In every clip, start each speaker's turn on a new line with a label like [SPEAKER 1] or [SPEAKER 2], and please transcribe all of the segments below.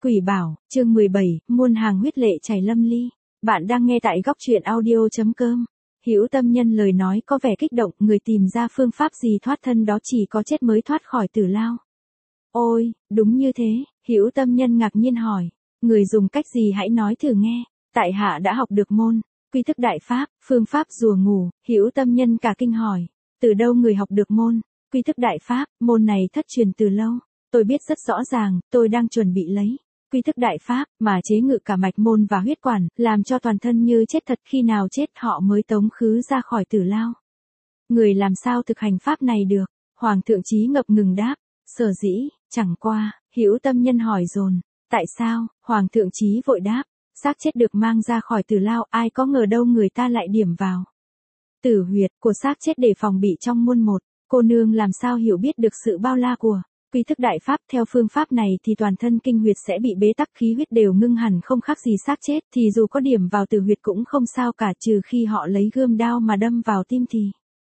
[SPEAKER 1] Quỷ bảo, chương 17, muôn hàng huyết lệ chảy lâm ly. Bạn đang nghe tại góc truyện audio.com. Hữu Tâm Nhân lời nói có vẻ kích động, người tìm ra phương pháp gì thoát thân đó chỉ có chết mới thoát khỏi tử lao. Ôi, đúng như thế, Hữu Tâm Nhân ngạc nhiên hỏi, người dùng cách gì hãy nói thử nghe. Tại hạ đã học được môn quy thức đại pháp, phương pháp rùa ngủ. Hữu Tâm Nhân cả kinh hỏi, từ đâu người học được môn quy thức đại pháp? Môn này thất truyền từ lâu. Tôi biết rất rõ ràng, tôi đang chuẩn bị lấy quy thức đại pháp mà chế ngự cả mạch môn và huyết quản, làm cho toàn thân như chết thật, khi nào chết họ mới tống khứ ra khỏi tử lao. Người làm sao thực hành pháp này được? Hoàng thượng Chí ngập ngừng đáp, sở dĩ, chẳng qua. Hữu Tâm Nhân hỏi dồn, tại sao? Hoàng thượng Chí vội đáp, xác chết được mang ra khỏi tử lao, ai có ngờ đâu người ta lại điểm vào tử huyệt của xác chết để phòng bị trong muôn một. Cô nương làm sao hiểu biết được sự bao la của quy thức đại pháp? Theo phương pháp này thì toàn thân kinh huyệt sẽ bị bế tắc, khí huyết đều ngưng hẳn, không khác gì xác chết, thì dù có điểm vào tử huyệt cũng không sao cả, trừ khi họ lấy gươm đao mà đâm vào tim thì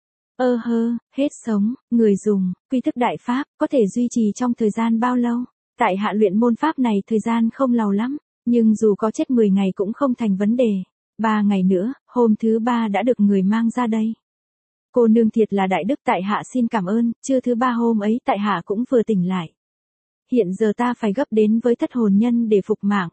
[SPEAKER 1] hết sống. Người dùng quy thức đại pháp có thể duy trì trong thời gian bao lâu? Tại hạ luyện môn pháp này thời gian không lâu lắm, nhưng dù có chết 10 ngày cũng không thành vấn đề. 3 ngày nữa, hôm thứ 3 đã được người mang ra đây. Cô nương thiệt là đại đức, tại hạ xin cảm ơn. Trưa thứ 3 hôm ấy tại hạ cũng vừa tỉnh lại. Hiện giờ ta phải gấp đến với thất hồn nhân để phục mạng.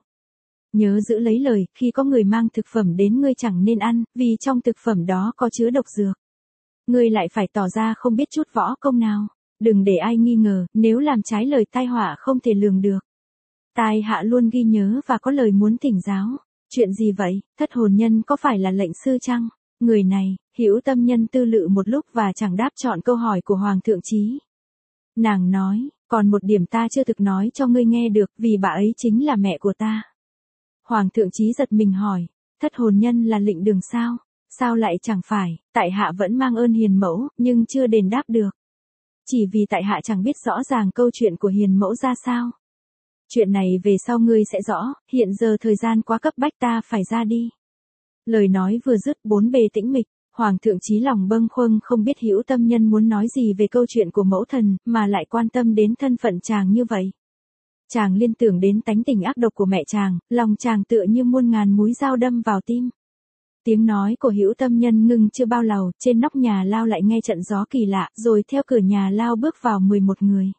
[SPEAKER 1] Nhớ giữ lấy lời, khi có người mang thực phẩm đến ngươi chẳng nên ăn, vì trong thực phẩm đó có chứa độc dược. Ngươi lại phải tỏ ra không biết chút võ công nào. Đừng để ai nghi ngờ, nếu làm trái lời tai họa không thể lường được. Tai hạ luôn ghi nhớ và có lời muốn thỉnh giáo. Chuyện gì vậy? Thất hồn nhân có phải là lệnh sư chăng? Người này, Hữu Tâm Nhân tư lự một lúc và chẳng đáp chọn câu hỏi của Hoàng thượng Chí. Nàng nói, còn một điểm ta chưa thực nói cho ngươi nghe được, vì bà ấy chính là mẹ của ta. Hoàng thượng Chí giật mình hỏi, thất hồn nhân là lệnh đường sao? Sao lại chẳng phải? Tại hạ vẫn mang ơn hiền mẫu, nhưng chưa đền đáp được. Chỉ vì tại hạ chẳng biết rõ ràng câu chuyện của hiền mẫu ra sao. Chuyện này về sau ngươi sẽ rõ, hiện giờ thời gian quá cấp bách, ta phải ra đi. Lời nói vừa dứt, bốn bề tĩnh mịch. Hoàng thượng Chí lòng bâng khuâng, không biết Hữu Tâm Nhân muốn nói gì về câu chuyện của mẫu thần, mà lại quan tâm đến thân phận chàng như vậy. Chàng liên tưởng đến tánh tình ác độc của mẹ chàng, lòng chàng tựa như muôn ngàn múi dao đâm vào tim. Tiếng nói của Hữu Tâm Nhân ngừng chưa bao lâu, trên nóc nhà lao lại nghe trận gió kỳ lạ, rồi theo cửa nhà lao bước vào 11 người.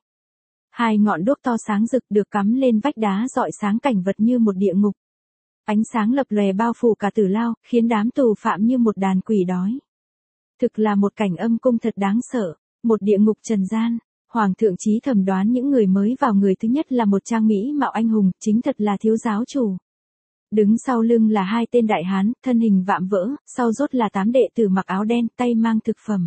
[SPEAKER 1] 2 ngọn đuốc to sáng rực được cắm lên vách đá rọi sáng cảnh vật như một địa ngục. Ánh sáng lập lòe bao phủ cả tử lao, khiến đám tù phạm như một đàn quỷ đói. Thực là một cảnh âm cung thật đáng sợ, một địa ngục trần gian. Hoàng thượng Chí thầm đoán những người mới vào, người thứ nhất là một trang mỹ mạo anh hùng, chính thật là thiếu giáo chủ. Đứng sau lưng là 2 tên đại hán, thân hình vạm vỡ, sau rốt là 8 đệ tử mặc áo đen, tay mang thực phẩm.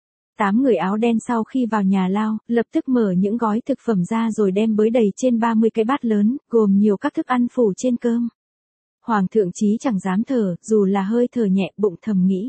[SPEAKER 1] 8 người áo đen sau khi vào nhà lao, lập tức mở những gói thực phẩm ra rồi đem bới đầy trên 30 cái bát lớn, gồm nhiều các thức ăn phủ trên cơm. Hoàng thượng Chí chẳng dám thở, dù là hơi thở nhẹ, bụng thầm nghĩ.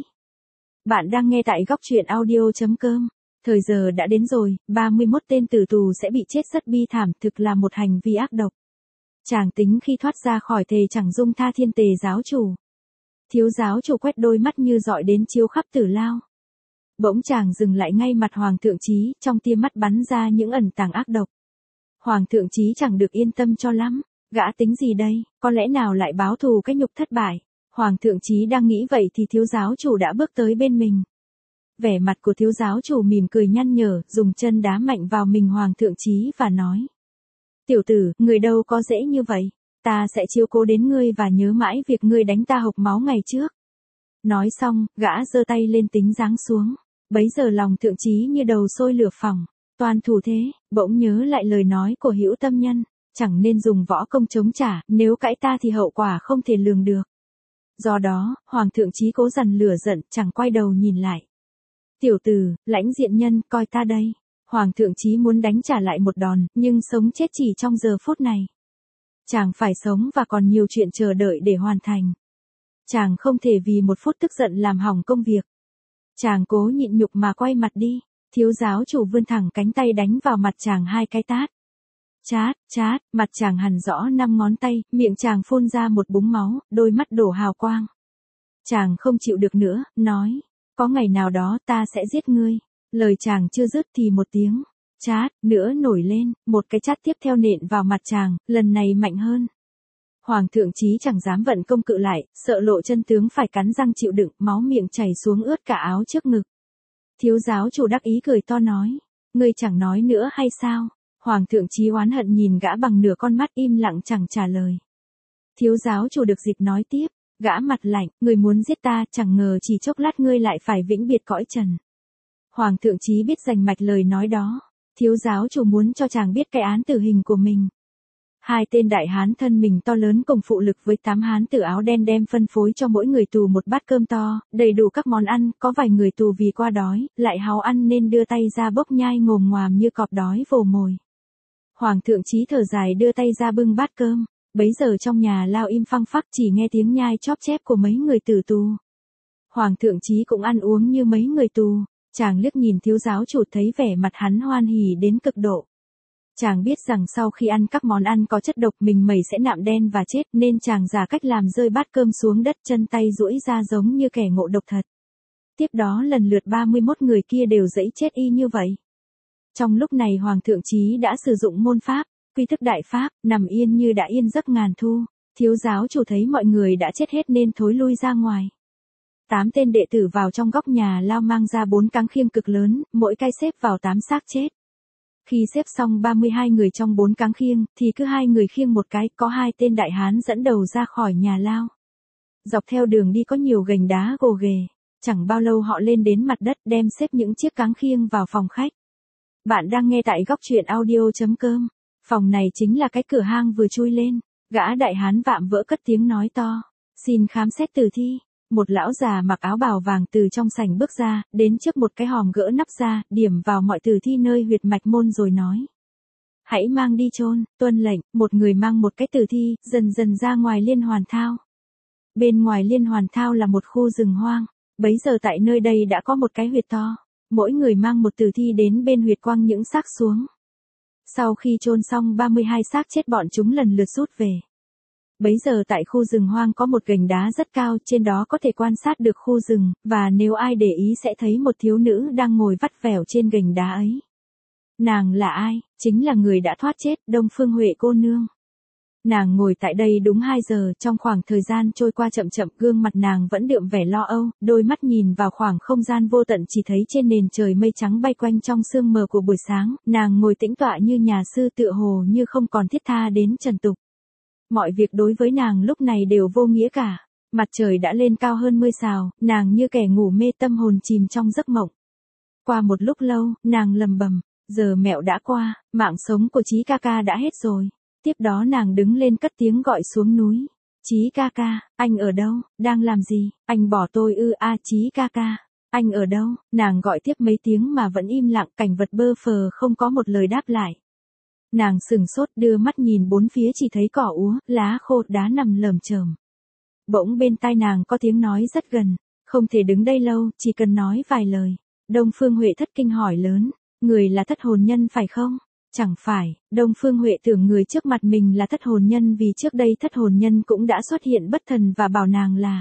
[SPEAKER 1] Bạn đang nghe tại góc truyện audio.com. Thời giờ đã đến rồi, 31 tên tử tù sẽ bị chết rất bi thảm, thực là một hành vi ác độc. Chàng tính khi thoát ra khỏi thề chẳng dung tha thiên tề giáo chủ. Thiếu giáo chủ quét đôi mắt như dọi đến chiếu khắp tử lao. Bỗng chàng dừng lại ngay mặt Hoàng thượng Chí, trong tia mắt bắn ra những ẩn tàng ác độc. Hoàng thượng Chí chẳng được yên tâm cho lắm. Gã tính gì đây, có lẽ nào lại báo thù cái nhục thất bại? Hoàng thượng Chí đang nghĩ vậy thì thiếu giáo chủ đã bước tới bên mình. Vẻ mặt của thiếu giáo chủ mỉm cười nhăn nhở, dùng chân đá mạnh vào mình Hoàng thượng Chí và nói. Tiểu tử, người đâu có dễ như vậy, ta sẽ chiếu cố đến ngươi và nhớ mãi việc ngươi đánh ta hộc máu ngày trước. Nói xong, gã giơ tay lên tính giáng xuống. Bấy giờ lòng thượng Chí như đầu sôi lửa phỏng, toàn thủ thế, bỗng nhớ lại lời nói của Hữu Tâm Nhân. Chẳng nên dùng võ công chống trả, nếu cãi ta thì hậu quả không thể lường được. Do đó, Hoàng thượng Chí cố dằn lửa giận, chẳng quay đầu nhìn lại. Tiểu tử, lãnh diện nhân, coi ta đây. Hoàng thượng Chí muốn đánh trả lại một đòn, nhưng sống chết chỉ trong giờ phút này. Chàng phải sống và còn nhiều chuyện chờ đợi để hoàn thành. Chàng không thể vì một phút tức giận làm hỏng công việc. Chàng cố nhịn nhục mà quay mặt đi. Thiếu giáo chủ vươn thẳng cánh tay đánh vào mặt chàng 2 cái tát. Chát, chát, mặt chàng hằn rõ 5 ngón tay, miệng chàng phun ra một búng máu, đôi mắt đổ hào quang. Chàng không chịu được nữa, nói, có ngày nào đó ta sẽ giết ngươi. Lời chàng chưa dứt thì một tiếng Chát, nữa nổi lên, một cái chát tiếp theo nện vào mặt chàng, lần này mạnh hơn. Hoàng thượng chí chẳng dám vận công cự lại, sợ lộ chân tướng phải cắn răng chịu đựng, máu miệng chảy xuống ướt cả áo trước ngực. Thiếu giáo chủ đắc ý cười to nói, ngươi chẳng nói nữa hay sao? Hoàng thượng chí oán hận nhìn gã bằng nửa con mắt im lặng chẳng trả lời. Thiếu giáo chủ được dịp nói tiếp, gã mặt lạnh, ngươi muốn giết ta, chẳng ngờ chỉ chốc lát ngươi lại phải vĩnh biệt cõi trần. Hoàng thượng chí biết rành mạch lời nói đó, thiếu giáo chủ muốn cho chàng biết cái án tử hình của mình. Hai tên đại hán thân mình to lớn cùng phụ lực với 8 hán tử áo đen đem phân phối cho mỗi người tù một bát cơm to, đầy đủ các món ăn, có vài người tù vì qua đói, lại háo ăn nên đưa tay ra bốc nhai ngồm ngoàm như cọp đói vồ mồi. Hoàng thượng chí thở dài đưa tay ra bưng bát cơm, bấy giờ trong nhà lao im phăng phắc chỉ nghe tiếng nhai chóp chép của mấy người tử tù. Hoàng thượng chí cũng ăn uống như mấy người tù, chàng liếc nhìn thiếu giáo chủ thấy vẻ mặt hắn hoan hỉ đến cực độ. Chàng biết rằng sau khi ăn các món ăn có chất độc mình mẩy sẽ nạm đen và chết nên chàng giả cách làm rơi bát cơm xuống đất chân tay duỗi ra giống như kẻ ngộ độc thật. Tiếp đó lần lượt 31 người kia đều dẫy chết y như vậy. Trong lúc này Hoàng thượng chí đã sử dụng môn pháp, quy thức đại pháp, nằm yên như đã yên giấc ngàn thu, thiếu giáo chủ thấy mọi người đã chết hết nên thối lui ra ngoài. 8 tên đệ tử vào trong góc nhà lao mang ra 4 cáng khiêng cực lớn, mỗi cái xếp vào 8 xác chết. Khi xếp xong 32 người trong 4 cáng khiêng, thì cứ 2 người khiêng một cái, có 2 tên đại hán dẫn đầu ra khỏi nhà lao. Dọc theo đường đi có nhiều gành đá gồ ghề, chẳng bao lâu họ lên đến mặt đất đem xếp những chiếc cáng khiêng vào phòng khách. Bạn đang nghe tại góc truyện audio.com. Phòng này chính là cái cửa hang vừa chui lên, gã đại hán vạm vỡ cất tiếng nói to, xin khám xét tử thi. Một lão già mặc áo bào vàng từ trong sảnh bước ra, đến trước một cái hòm gỡ nắp ra, điểm vào mọi tử thi nơi huyệt mạch môn rồi nói. Hãy mang đi chôn, tuân lệnh, một người mang một cái tử thi, dần dần ra ngoài liên hoàn thao. Bên ngoài liên hoàn thao là một khu rừng hoang, bấy giờ tại nơi đây đã có một cái huyệt to, mỗi người mang một tử thi đến bên huyệt quăng những xác xuống. Sau khi chôn xong 32 xác chết bọn chúng lần lượt rút về. Bấy giờ tại khu rừng hoang có một gành đá rất cao, trên đó có thể quan sát được khu rừng, và nếu ai để ý sẽ thấy một thiếu nữ đang ngồi vắt vẻo trên gành đá ấy. Nàng là ai? Chính là người đã thoát chết, Đông Phương Huệ cô nương. Nàng ngồi tại đây đúng 2 giờ, trong khoảng thời gian trôi qua chậm chậm, gương mặt nàng vẫn đượm vẻ lo âu, đôi mắt nhìn vào khoảng không gian vô tận chỉ thấy trên nền trời mây trắng bay quanh trong sương mờ của buổi sáng, nàng ngồi tĩnh tọa như nhà sư tựa hồ như không còn thiết tha đến trần tục. Mọi việc đối với nàng lúc này đều vô nghĩa cả. Mặt trời đã lên cao hơn 10 sào, nàng như kẻ ngủ mê tâm hồn chìm trong giấc mộng. Qua một lúc lâu, nàng lầm bầm, giờ mẹo đã qua, mạng sống của Chí ca ca đã hết rồi. Tiếp đó nàng đứng lên cất tiếng gọi xuống núi. Chí ca ca, anh ở đâu, đang làm gì, anh bỏ tôi ư? Chí ca ca, anh ở đâu? Nàng gọi tiếp mấy tiếng mà vẫn im lặng, cảnh vật bơ phờ không có một lời đáp lại. Nàng sừng sốt đưa mắt nhìn bốn phía chỉ thấy cỏ úa, lá khô, đá nằm lởm chởm. Bỗng bên tai nàng có tiếng nói rất gần, không thể đứng đây lâu, chỉ cần nói vài lời. Đông Phương Huệ thất kinh hỏi lớn, người là thất hồn nhân phải không? Chẳng phải, Đông Phương Huệ tưởng người trước mặt mình là thất hồn nhân vì trước đây thất hồn nhân cũng đã xuất hiện bất thần và bảo nàng là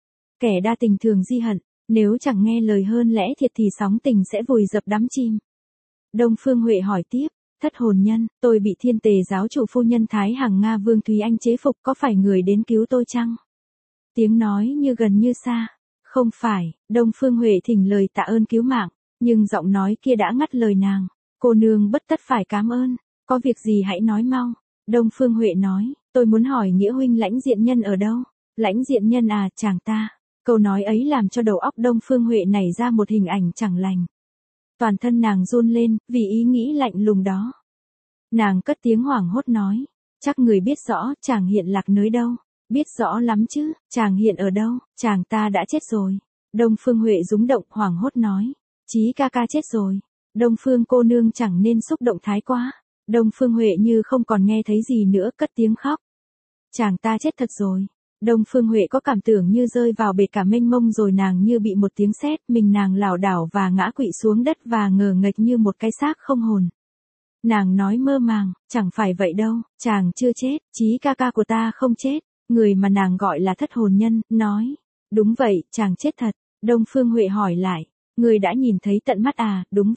[SPEAKER 1] kẻ đa tình thường di hận, nếu chẳng nghe lời hơn lẽ thiệt thì sóng tình sẽ vùi dập đắm chìm. Đông Phương Huệ hỏi tiếp, thất hồn nhân, tôi bị Thiên Tề giáo chủ phu nhân Thái Hằng Nga Vương Thúy Anh chế phục, có phải người đến cứu tôi chăng? Tiếng nói như gần như xa. Không phải, Đông Phương Huệ thỉnh lời tạ ơn cứu mạng, nhưng giọng nói kia đã ngắt lời nàng. Cô nương bất tất phải cảm ơn, có việc gì hãy nói mau. Đông Phương Huệ nói, tôi muốn hỏi nghĩa huynh Lãnh Diện Nhân ở đâu? Lãnh Diện Nhân à, chàng ta. Câu nói ấy làm cho đầu óc Đông Phương Huệ nảy ra một hình ảnh chẳng lành. Toàn thân nàng run lên, vì ý nghĩ lạnh lùng đó. Nàng cất tiếng hoảng hốt nói, chắc người biết rõ, chàng hiện lạc nơi đâu. Biết rõ lắm chứ, chàng hiện ở đâu, chàng ta đã chết rồi. Đông Phương Huệ rúng động hoảng hốt nói, Chí ca ca chết rồi. Đông Phương cô nương chẳng nên xúc động thái quá. Đông Phương Huệ như không còn nghe thấy gì nữa cất tiếng khóc. Chàng ta chết thật rồi. Đông Phương Huệ có cảm tưởng như rơi vào bể cả mênh mông rồi nàng như bị một tiếng sét, mình nàng lảo đảo và ngã quỵ xuống đất và ngờ nghệch như một cái xác không hồn. Nàng nói mơ màng, chẳng phải vậy đâu, chàng chưa chết, Chí ca ca của ta không chết. Người mà nàng gọi là thất hồn nhân, nói, đúng vậy, chàng chết thật. Đông Phương Huệ hỏi lại, người đã nhìn thấy tận mắt à? Đúng vậy.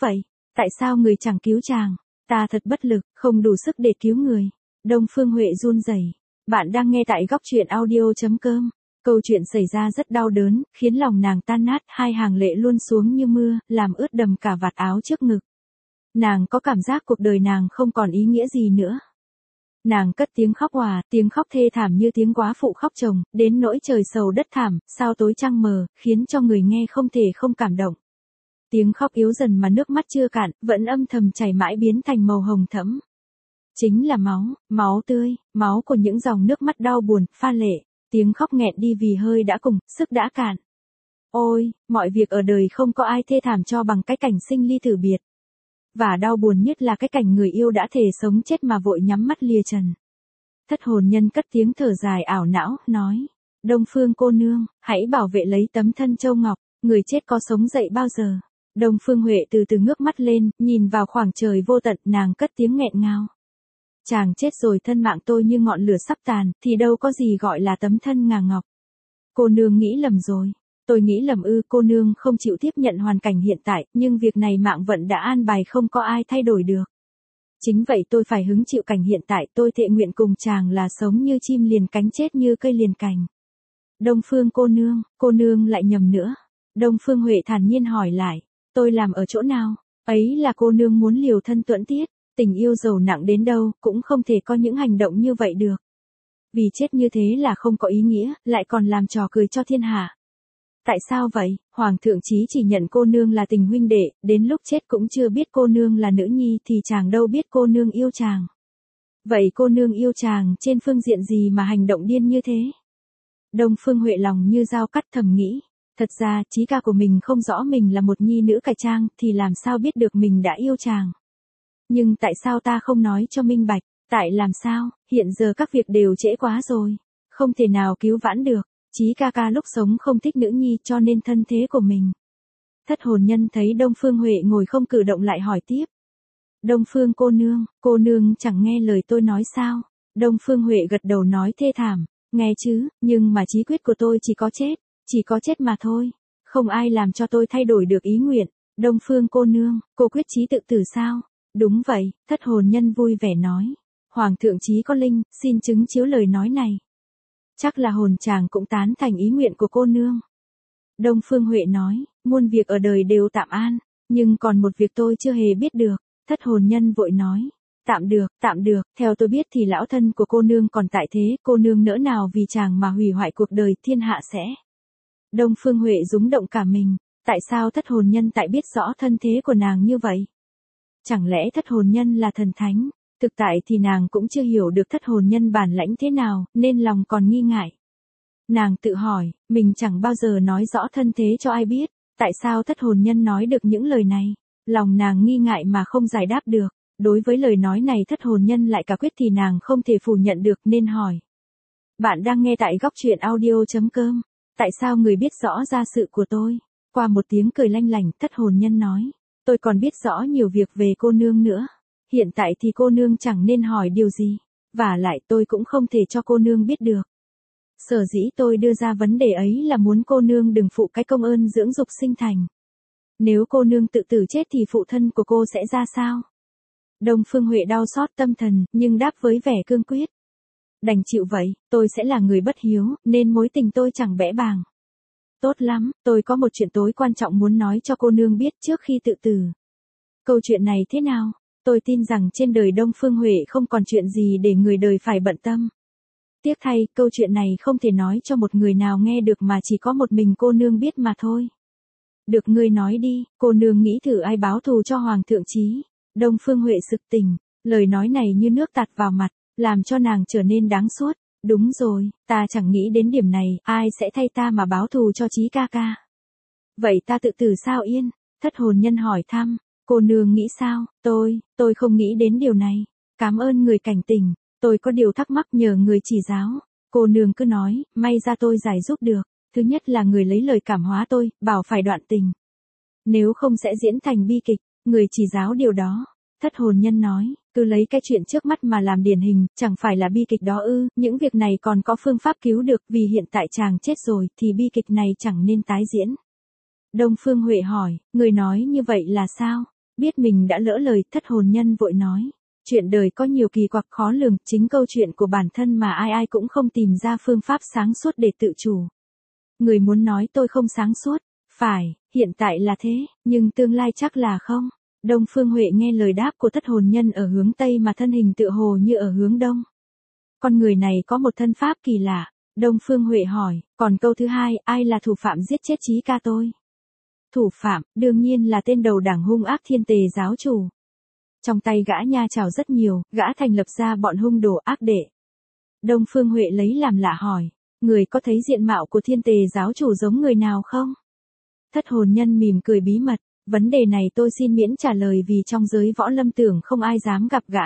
[SPEAKER 1] Tại sao người chẳng cứu chàng? Ta thật bất lực, không đủ sức để cứu người. Đông Phương Huệ run rẩy. Bạn đang nghe tại góc truyện audio.com. Câu chuyện xảy ra rất đau đớn, khiến lòng nàng tan nát, hai hàng lệ luôn xuống như mưa, làm ướt đầm cả vạt áo trước ngực. Nàng có cảm giác cuộc đời nàng không còn ý nghĩa gì nữa. Nàng cất tiếng khóc òa, tiếng khóc thê thảm như tiếng góa phụ khóc chồng, đến nỗi trời sầu đất thảm, sao tối trăng mờ, khiến cho người nghe không thể không cảm động. Tiếng khóc yếu dần mà nước mắt chưa cạn, vẫn âm thầm chảy mãi biến thành màu hồng thẫm. Chính là máu, máu tươi, máu của những dòng nước mắt đau buồn, pha lệ. Tiếng khóc nghẹn đi vì hơi đã cùng, sức đã cạn. Ôi, mọi việc ở đời không có ai thê thảm cho bằng cái cảnh sinh ly tử biệt. Và đau buồn nhất là cái cảnh người yêu đã thề sống chết mà vội nhắm mắt lìa trần. Thất hồn nhân cất tiếng thở dài ảo não, nói. Đông Phương cô nương, hãy bảo vệ lấy tấm thân châu ngọc, người chết có sống dậy bao giờ. Đông Phương Huệ từ từ ngước mắt lên, nhìn vào khoảng trời vô tận, nàng cất tiếng nghẹn ngào. Chàng chết rồi, thân mạng tôi như ngọn lửa sắp tàn, thì đâu có gì gọi là tấm thân ngà ngọc. Cô nương nghĩ lầm rồi. Tôi nghĩ lầm ư? Cô nương không chịu tiếp nhận hoàn cảnh hiện tại, nhưng việc này mạng vận đã an bài, không có ai thay đổi được. Chính vậy tôi phải hứng chịu cảnh hiện tại, tôi thệ nguyện cùng chàng là sống như chim liền cánh, chết như cây liền cành. Đông Phương cô nương lại nhầm nữa. Đông Phương Huệ thản nhiên hỏi lại, tôi làm ở chỗ nào? Ấy là cô nương muốn liều thân tuẫn tiết, tình yêu dầu nặng đến đâu, cũng không thể có những hành động như vậy được. Vì chết như thế là không có ý nghĩa, lại còn làm trò cười cho thiên hạ. Tại sao vậy? Hoàng thượng chí chỉ nhận cô nương là tình huynh đệ, đến lúc chết cũng chưa biết cô nương là nữ nhi, thì chàng đâu biết cô nương yêu chàng. Vậy cô nương yêu chàng trên phương diện gì mà hành động điên như thế? Đông Phương Huệ lòng như dao cắt, thầm nghĩ. Thật ra, chí ca của mình không rõ mình là một nhi nữ cải trang, thì làm sao biết được mình đã yêu chàng. Nhưng tại sao ta không nói cho minh bạch? Tại làm sao? Hiện giờ các việc đều trễ quá rồi. Không thể nào cứu vãn được. Chí ca ca lúc sống không thích nữ nhi, cho nên thân thế của mình. Thất hồn nhân thấy Đông Phương Huệ ngồi không cử động lại hỏi tiếp. Đông Phương cô nương chẳng nghe lời tôi nói sao? Đông Phương Huệ gật đầu nói thê thảm. Nghe chứ, nhưng mà chí quyết của tôi chỉ có chết mà thôi. Không ai làm cho tôi thay đổi được ý nguyện. Đông Phương cô quyết chí tự tử sao? Đúng vậy, thất hồn nhân vui vẻ nói. Hoàng thượng chí có linh, xin chứng chiếu lời nói này. Chắc là hồn chàng cũng tán thành ý nguyện của cô nương. Đông Phương Huệ nói, muôn việc ở đời đều tạm an, nhưng còn một việc tôi chưa hề biết được. Thất hồn nhân vội nói, tạm được, theo tôi biết thì lão thân của cô nương còn tại thế, cô nương nỡ nào vì chàng mà hủy hoại cuộc đời thiên hạ sẽ. Đông Phương Huệ rúng động cả mình, tại sao thất hồn nhân tại biết rõ thân thế của nàng như vậy? Chẳng lẽ thất hồn nhân là thần thánh? Thực tại thì nàng cũng chưa hiểu được thất hồn nhân bản lãnh thế nào, nên lòng còn nghi ngại. Nàng tự hỏi, mình chẳng bao giờ nói rõ thân thế cho ai biết, tại sao thất hồn nhân nói được những lời này? Lòng nàng nghi ngại mà không giải đáp được. Đối với lời nói này thất hồn nhân lại cả quyết thì nàng không thể phủ nhận được, nên hỏi. Bạn đang nghe tại góc truyện audio.com. Tại sao người biết rõ gia sự của tôi? Qua một tiếng cười lanh lảnh, thất hồn nhân nói. Tôi còn biết rõ nhiều việc về cô nương nữa. Hiện tại thì cô nương chẳng nên hỏi điều gì. Vả lại tôi cũng không thể cho cô nương biết được. Sở dĩ tôi đưa ra vấn đề ấy là muốn cô nương đừng phụ cái công ơn dưỡng dục sinh thành. Nếu cô nương tự tử chết thì phụ thân của cô sẽ ra sao? Đông Phương Huệ đau xót tâm thần, nhưng đáp với vẻ cương quyết. Đành chịu vậy, tôi sẽ là người bất hiếu, nên mối tình tôi chẳng bẽ bàng. Tốt lắm, tôi có một chuyện tối quan trọng muốn nói cho cô nương biết trước khi tự tử. Câu chuyện này thế nào? Tôi tin rằng trên đời Đông Phương Huệ không còn chuyện gì để người đời phải bận tâm. Tiếc thay, câu chuyện này không thể nói cho một người nào nghe được mà chỉ có một mình cô nương biết mà thôi. Được, ngươi nói đi, cô nương nghĩ thử ai báo thù cho Hoàng thượng chí? Đông Phương Huệ sực tỉnh, lời nói này như nước tạt vào mặt, làm cho nàng trở nên đáng suốt. Đúng rồi, ta chẳng nghĩ đến điểm này, ai sẽ thay ta mà báo thù cho chí ca ca? Vậy ta tự tử sao yên? Thất hồn nhân hỏi thăm, cô nương nghĩ sao? Tôi không nghĩ đến điều này. Cảm ơn người cảnh tỉnh, tôi có điều thắc mắc nhờ người chỉ giáo. Cô nương cứ nói, may ra tôi giải giúp được. Thứ nhất là người lấy lời cảm hóa tôi, bảo phải đoạn tình. Nếu không sẽ diễn thành bi kịch, người chỉ giáo điều đó. Thất hồn nhân nói, cứ lấy cái chuyện trước mắt mà làm điển hình, chẳng phải là bi kịch đó ư? Những việc này còn có phương pháp cứu được, vì hiện tại chàng chết rồi, thì bi kịch này chẳng nên tái diễn. Đông Phương Huệ hỏi, người nói như vậy là sao? Biết mình đã lỡ lời, thất hồn nhân vội nói. Chuyện đời có nhiều kỳ quặc khó lường, chính câu chuyện của bản thân mà ai ai cũng không tìm ra phương pháp sáng suốt để tự chủ. Người muốn nói tôi không sáng suốt. Phải, hiện tại là thế, nhưng tương lai chắc là không. Đông Phương Huệ nghe lời đáp của thất hồn nhân ở hướng Tây mà thân hình tựa hồ như ở hướng Đông. Con người này có một thân pháp kỳ lạ. Đông Phương Huệ hỏi, còn câu thứ hai, ai là thủ phạm giết chết Chí ca tôi? Thủ phạm, đương nhiên là tên đầu đảng hung ác Thiên Tề giáo chủ. Trong tay gã nha trảo rất nhiều, gã thành lập ra bọn hung đồ ác đệ. Đông Phương Huệ lấy làm lạ hỏi, người có thấy diện mạo của Thiên Tề giáo chủ giống người nào không? Thất hồn nhân mỉm cười bí mật, vấn đề này tôi xin miễn trả lời vì trong giới võ lâm tưởng không ai dám gặp gã.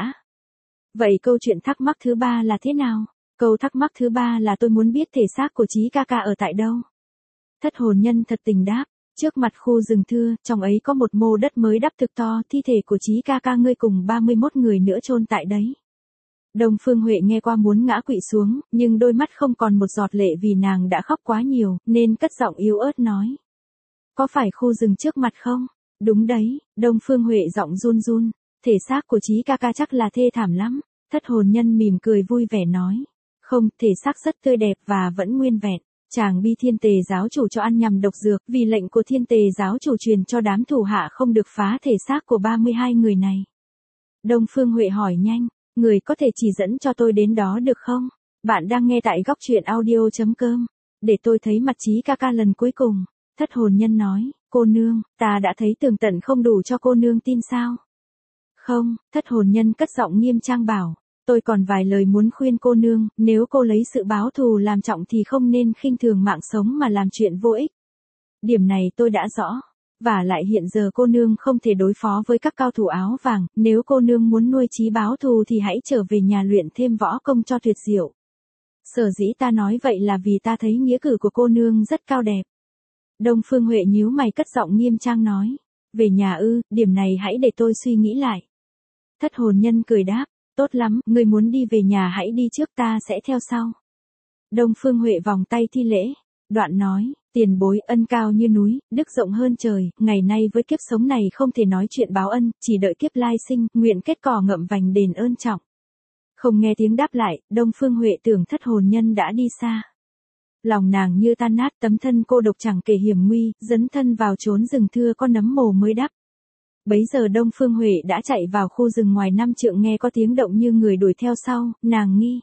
[SPEAKER 1] Vậy câu chuyện thắc mắc thứ ba là thế nào? Câu thắc mắc thứ ba là tôi muốn biết thể xác của Chí ca ca ở tại đâu? Thất hồn nhân thật tình đáp, trước mặt khu rừng thưa, trong ấy có một mô đất mới đắp thực to, thi thể của Chí ca ca ngươi cùng 31 người nữa chôn tại đấy. Đông Phương Huệ nghe qua muốn ngã quỵ xuống, nhưng đôi mắt không còn một giọt lệ vì nàng đã khóc quá nhiều, nên cất giọng yếu ớt nói. Có phải khu rừng trước mặt không? Đúng đấy, Đông Phương Huệ giọng run run, thể xác của Chí ca ca chắc là thê thảm lắm. Thất hồn nhân mỉm cười vui vẻ nói. Không, thể xác rất tươi đẹp và vẫn nguyên vẹn. Chàng bi Thiên Tề giáo chủ cho ăn nhầm độc dược, vì lệnh của Thiên Tề giáo chủ truyền cho đám thủ hạ không được phá thể xác của 32 người này. Đông Phương Huệ hỏi nhanh, người có thể chỉ dẫn cho tôi đến đó được không? Bạn đang nghe tại góc truyện audio.com. Để tôi thấy mặt Chí ca ca lần cuối cùng. Thất hồn nhân nói, cô nương, ta đã thấy tường tận không đủ cho cô nương tin sao? Không, thất hồn nhân cất giọng nghiêm trang bảo. Tôi còn vài lời muốn khuyên cô nương, nếu cô lấy sự báo thù làm trọng thì không nên khinh thường mạng sống mà làm chuyện vô ích. Điểm này tôi đã rõ. Và lại hiện giờ cô nương không thể đối phó với các cao thủ áo vàng, nếu cô nương muốn nuôi chí báo thù thì hãy trở về nhà luyện thêm võ công cho tuyệt diệu. Sở dĩ ta nói vậy là vì ta thấy nghĩa cử của cô nương rất cao đẹp. Đông Phương Huệ nhíu mày cất giọng nghiêm trang nói. Về nhà ư, điểm này hãy để tôi suy nghĩ lại. Thất hồn nhân cười đáp. Tốt lắm, người muốn đi về nhà hãy đi trước ta sẽ theo sau. Đông Phương Huệ vòng tay thi lễ. Đoạn nói, tiền bối ân cao như núi, đức rộng hơn trời, ngày nay với kiếp sống này không thể nói chuyện báo ân, chỉ đợi kiếp lai sinh, nguyện kết cỏ ngậm vành đền ơn trọng. Không nghe tiếng đáp lại, Đông Phương Huệ tưởng thất hồn nhân đã đi xa. Lòng nàng như tan nát, tấm thân cô độc chẳng kể hiểm nguy, dấn thân vào chốn rừng thưa có nấm mồ mới đắp. Bấy giờ Đông Phương Huệ đã chạy vào khu rừng ngoài 5 trượng nghe có tiếng động như người đuổi theo sau, nàng nghi.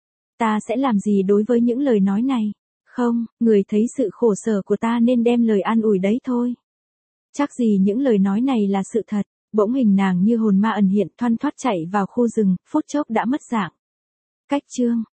[SPEAKER 1] Ta sẽ làm gì đối với những lời nói này? Không, người thấy sự khổ sở của ta nên đem lời an ủi đấy thôi. Chắc gì những lời nói này là sự thật, bỗng hình nàng như hồn ma ẩn hiện thoăn thoắt chạy vào khu rừng, phút chốc đã mất dạng. Cách chương